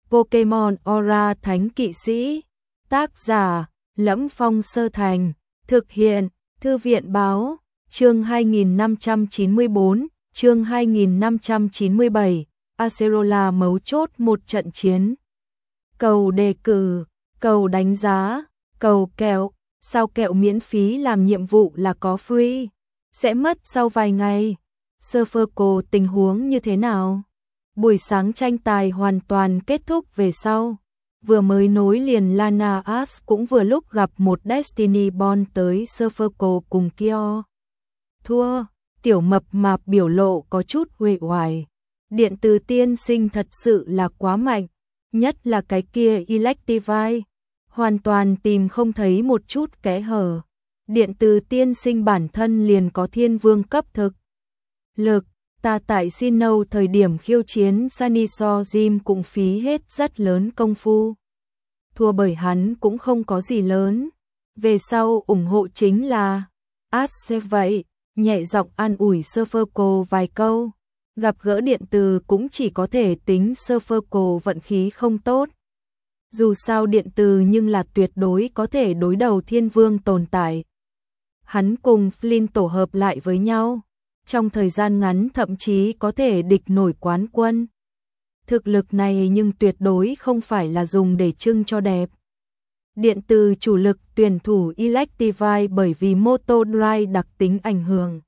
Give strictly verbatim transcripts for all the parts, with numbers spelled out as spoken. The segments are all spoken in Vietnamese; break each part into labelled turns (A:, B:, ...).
A: Pokemon Aura Thánh Kỵ Sĩ. Tác giả: Lẫm Phong Sơ Thành. Thực hiện: Thư viện báo. Chương hai nghìn năm trăm chín mươi tư, chương hai nghìn năm trăm chín mươi bảy, Acerola mấu chốt một trận chiến. Cầu đề cử, cầu đánh giá, cầu kẹo, sao kẹo miễn phí làm nhiệm vụ là có free, sẽ mất sau vài ngày. Serverco tình huống như thế nào? Buổi sáng tranh tài hoàn toàn kết thúc về sau. Vừa mới nối liền Lana Ash cũng vừa lúc gặp một Destiny Bond tới Serverco cùng Kyo. Thua, tiểu mập mạp biểu lộ có chút uể oải. Điện từ tiên sinh thật sự là quá mạnh, nhất là cái kia Electivire, hoàn toàn tìm không thấy một chút kẽ hở. Điện từ tiên sinh bản thân liền có thiên vương cấp thực lực, ta tại Sinnoh thời điểm khiêu chiến Saniso Gym cũng phí hết rất lớn công phu. Thua bởi hắn cũng không có gì lớn, về sau ủng hộ chính là Ash vậy. Nhẹ giọng an ủi Serverco vài câu, gặp gỡ điện từ cũng chỉ có thể tính Serverco vận khí không tốt. Dù sao điện từ nhưng là tuyệt đối có thể đối đầu thiên vương tồn tại. Hắn cùng Flynn tổ hợp lại với nhau, trong thời gian ngắn thậm chí có thể địch nổi quán quân. Thực lực này nhưng tuyệt đối không phải là dùng để trưng cho đẹp. Điện từ chủ lực tuyển thủ Electivire bởi vì Moto Drive đặc tính ảnh hưởng.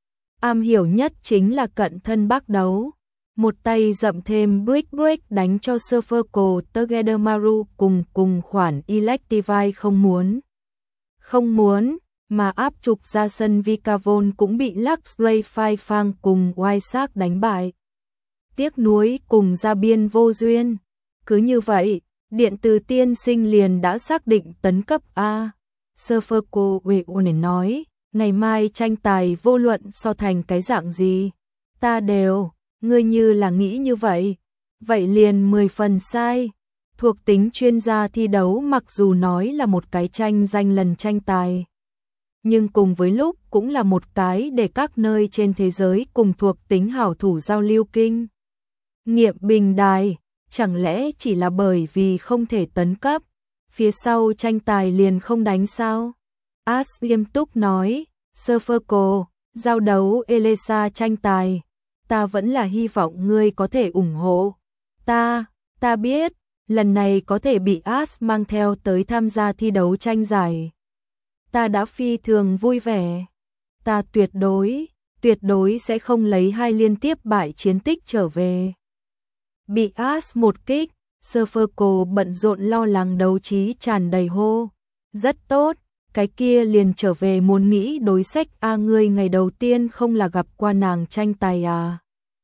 A: Am hiểu nhất chính là cận thân bác đấu. Một tay dậm thêm Brick Break đánh cho Serverco Togedemaru cùng cùng khoản Electivire không muốn. Không muốn, mà áp trục ra sân Vikavon cũng bị Luxray Phai Phang cùng Wiseak đánh bại. Tiếc nuối cùng ra biên vô duyên. Cứ như vậy, điện từ tiên sinh liền đã xác định tấn cấp A. Serverco Weone nói, ngày mai tranh tài vô luận so thành cái dạng gì, ta đều, ngươi như là nghĩ như vậy, vậy liền mười phần sai. Thuộc tính chuyên gia thi đấu mặc dù nói là một cái tranh danh lần tranh tài, nhưng cùng với lúc cũng là một cái để các nơi trên thế giới cùng thuộc tính hảo thủ giao lưu kinh nghiệm bình đài. Chẳng lẽ chỉ là bởi vì không thể tấn cấp, phía sau tranh tài liền không đánh sao? Ash nghiêm túc nói, Serverco, giao đấu Elesa tranh tài, ta vẫn là hy vọng ngươi có thể ủng hộ. Ta, ta biết, lần này có thể bị Ash mang theo tới tham gia thi đấu tranh giải. Ta đã phi thường vui vẻ. Ta tuyệt đối, tuyệt đối sẽ không lấy hai liên tiếp bại chiến tích trở về. Bị Ash một kích, Serverco bận rộn lo lắng đấu trí tràn đầy hô. Rất tốt, cái kia liền trở về muốn nghĩ đối sách a à, ngươi ngày đầu tiên không là gặp qua nàng tranh tài à.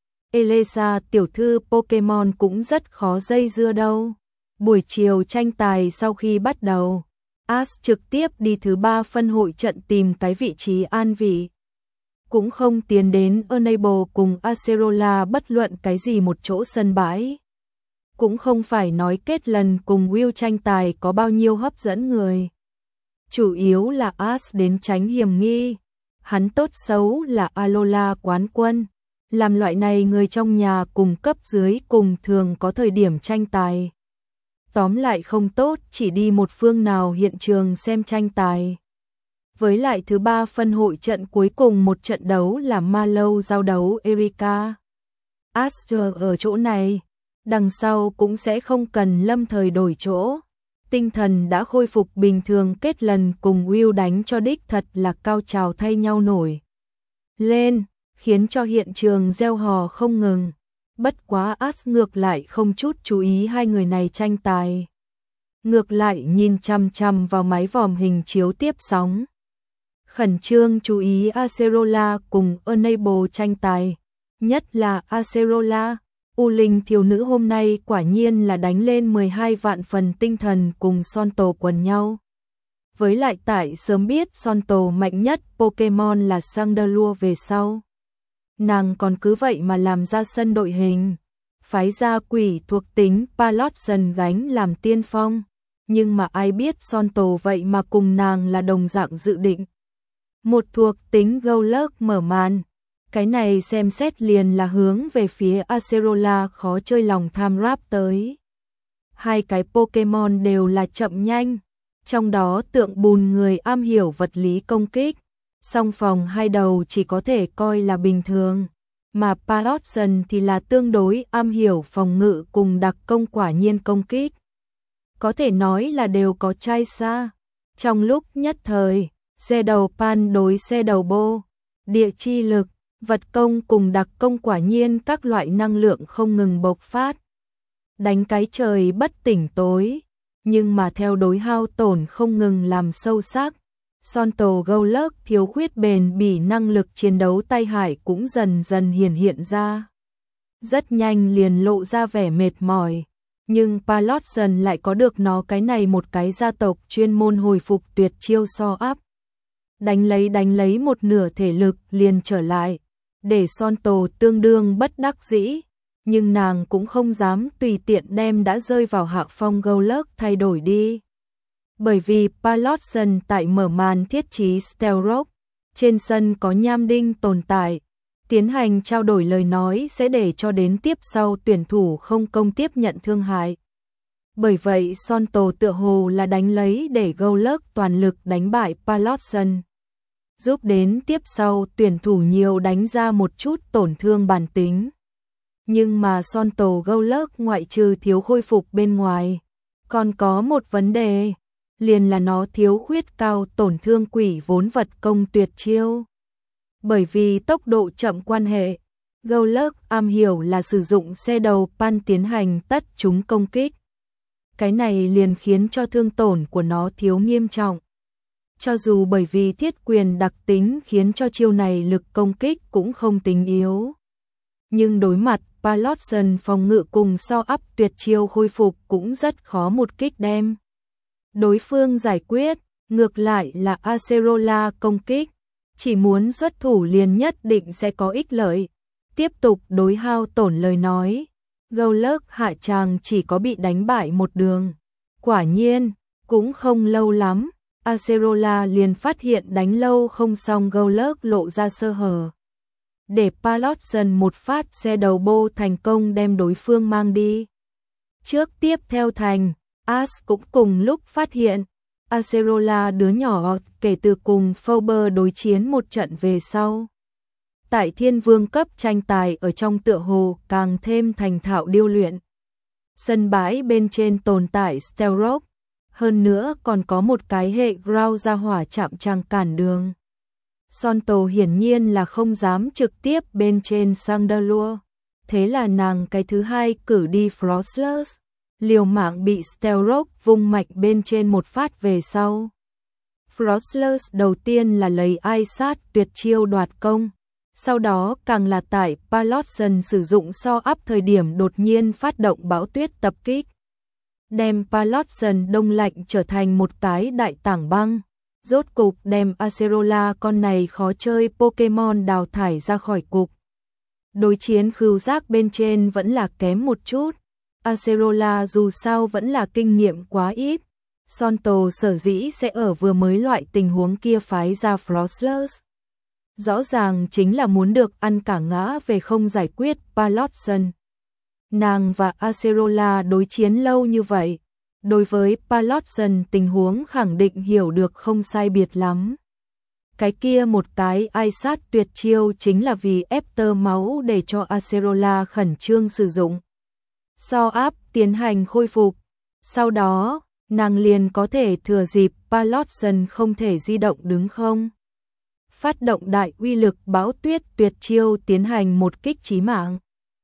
A: Elesa tiểu thư Pokemon cũng rất khó dây dưa đâu. Buổi chiều tranh tài sau khi bắt đầu, Ash trực tiếp đi thứ ba phân hội trận tìm cái vị trí an vị. Cũng không tiến đến Enable cùng Acerola bất luận cái gì một chỗ sân bãi. Cũng không phải nói kết lần cùng Will tranh tài có bao nhiêu hấp dẫn người. Chủ yếu là Ash đến tránh hiểm nghi. Hắn tốt xấu là Alola quán quân. Làm loại này người trong nhà cùng cấp dưới cùng thường có thời điểm tranh tài. Tóm lại không tốt chỉ đi một phương nào hiện trường xem tranh tài. Với lại thứ ba phân hội trận cuối cùng một trận đấu là Mallow giao đấu Erika. Aster ở chỗ này, đằng sau cũng sẽ không cần lâm thời đổi chỗ. Tinh thần đã khôi phục bình thường kết lần cùng Will đánh cho đích thật là cao trào thay nhau nổi lên, khiến cho hiện trường reo hò không ngừng. Bất quá Ash ngược lại không chút chú ý hai người này tranh tài. Ngược lại nhìn chăm chăm vào máy vòm hình chiếu tiếp sóng. Khẩn trương chú ý Acerola cùng Enable tranh tài, nhất là Acerola, U Linh thiếu nữ hôm nay quả nhiên là đánh lên mười hai vạn phần tinh thần cùng Sonto quần nhau. Với lại tại sớm biết Sonto mạnh nhất Pokemon là Chandelure về sau. Nàng còn cứ vậy mà làm ra sân đội hình, phái ra quỷ thuộc tính Palotson gánh làm tiên phong, nhưng mà ai biết Sonto vậy mà cùng nàng là đồng dạng dự định. Một thuộc tính Golurk mở màn, cái này xem xét liền là hướng về phía Acerola khó chơi lòng tham ráp tới. hai cái Pokemon đều là chậm nhanh, trong đó Tượng Bùn người am hiểu vật lý công kích, song phòng hai đầu chỉ có thể coi là bình thường, mà Palotson thì là tương đối am hiểu phòng ngự cùng đặc công quả nhiên công kích. Có thể nói là đều có trai xa. Trong lúc nhất thời, xe đầu Pan đối xe đầu Bo, địa chi lực, vật công cùng đặc công quả nhiên các loại năng lượng không ngừng bộc phát. Đánh cái trời bất tỉnh tối, nhưng mà theo đối hao tổn không ngừng làm sâu sắc. Sonto Golurk thiếu khuyết bền bỉ năng lực chiến đấu tai hại cũng dần dần hiển hiện ra. Rất nhanh liền lộ ra vẻ mệt mỏi, nhưng Palotson lại có được nó cái này một cái gia tộc chuyên môn hồi phục tuyệt chiêu so áp. Đánh lấy đánh lấy một nửa thể lực liền trở lại, để Sonto tương đương bất đắc dĩ, nhưng nàng cũng không dám tùy tiện đem đã rơi vào hạ phong Golurk thay đổi đi. Bởi vì Palotson tại mở màn thiết trí Stealth, trên sân có nham đinh tồn tại, tiến hành trao đổi lời nói sẽ để cho đến tiếp sau tuyển thủ không công tiếp nhận thương hại. Bởi vậy Sonto tựa hồ là đánh lấy để Golurk toàn lực đánh bại Palotson, giúp đến tiếp sau tuyển thủ nhiều đánh ra một chút tổn thương bản tính. Nhưng mà Sonto Golurk ngoại trừ thiếu khôi phục bên ngoài, còn có một vấn đề, liền là nó thiếu khuyết cao tổn thương quỷ vốn vật công tuyệt chiêu. Bởi vì tốc độ chậm quan hệ, Golurk am hiểu là sử dụng xe đầu Pan tiến hành tất chúng công kích. Cái này liền khiến cho thương tổn của nó thiếu nghiêm trọng. Cho dù bởi vì thiết quyền đặc tính khiến cho chiêu này lực công kích cũng không tính yếu. Nhưng đối mặt Palotson phòng ngự cùng so áp tuyệt chiêu khôi phục cũng rất khó một kích đem đối phương giải quyết, ngược lại là Acerola công kích, chỉ muốn xuất thủ liền nhất định sẽ có ích lợi. Tiếp tục đối hao tổn lời nói, Golurk hạ tràng chỉ có bị đánh bại một đường. Quả nhiên, cũng không lâu lắm, Acerola liền phát hiện đánh lâu không xong Golurk lộ ra sơ hở. Để Palotson một phát xe đầu Bo thành công đem đối phương mang đi. Trước tiếp theo thành, Ash cũng cùng lúc phát hiện, Acerola đứa nhỏ kể từ cùng Fauber đối chiến một trận về sau. Tại thiên vương cấp tranh tài ở trong tựa hồ càng thêm thành thạo điêu luyện. Sân bãi bên trên tồn tại Stealth, hơn nữa còn có một cái hệ ground ra hỏa chạm trăng cản đường. Sonto hiển nhiên là không dám trực tiếp bên trên Chandelure, thế là nàng cái thứ hai cử đi Frostless, liều mạng bị Stealth vung mạnh bên trên một phát về sau. Frostless đầu tiên là lấy ai sát tuyệt chiêu đoạt công, sau đó càng là tại Palotson sử dụng so áp thời điểm đột nhiên phát động bão tuyết tập kích, đem Palotson đông lạnh trở thành một cái đại tảng băng, rốt cục đem Acerola con này khó chơi Pokemon đào thải ra khỏi cục. Đối chiến khứu giác bên trên vẫn là kém một chút, Acerola dù sao vẫn là kinh nghiệm quá ít. Sonto sở dĩ sẽ ở vừa mới loại tình huống kia phái ra Frostless, rõ ràng chính là muốn được ăn cả ngã về không giải quyết Palotson. Nàng và Acerola đối chiến lâu như vậy, đối với Palotson tình huống khẳng định hiểu được không sai biệt lắm. Cái kia một cái ai sát tuyệt chiêu chính là vì ép tơ máu để cho Acerola khẩn trương sử dụng so áp tiến hành khôi phục. Sau đó, nàng liền có thể thừa dịp Palotson không thể di động đứng không, phát động đại uy lực bão tuyết tuyệt chiêu tiến hành một kích chí mạng.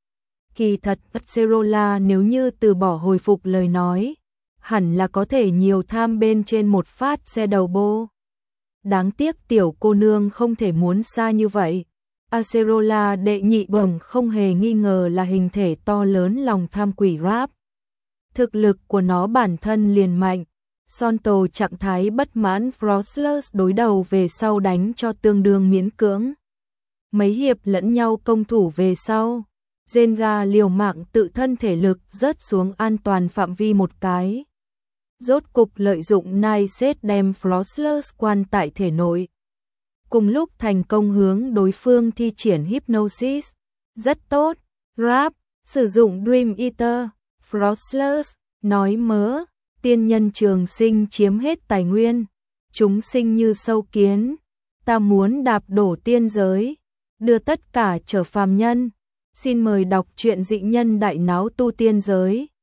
A: Kỳ thật Acerola nếu như từ bỏ hồi phục lời nói, hẳn là có thể nhiều tham bên trên một phát xe đầu Bo. Đáng tiếc tiểu cô nương không thể muốn xa như vậy. Acerola đệ nhị bổng không hề nghi ngờ là hình thể to lớn lòng tham quỷ rap. Thực lực của nó bản thân liền mạnh. Sonto trạng thái bất mãn Frostless đối đầu về sau đánh cho tương đương miễn cưỡng. Mấy hiệp lẫn nhau công thủ về sau, Zenga liều mạng tự thân thể lực rớt xuống an toàn phạm vi một cái. Rốt cục lợi dụng Night Set đem Frostless quan tại thể nội. Cùng lúc thành công hướng đối phương thi triển Hypnosis. Rất tốt, Rap, sử dụng Dream Eater, Frostless, nói mớ, tiên nhân trường sinh chiếm hết tài nguyên, chúng sinh như sâu kiến, ta muốn đạp đổ tiên giới, đưa tất cả trở phàm nhân. Xin mời đọc truyện Dị Nhân Đại Náo Tu Tiên Giới.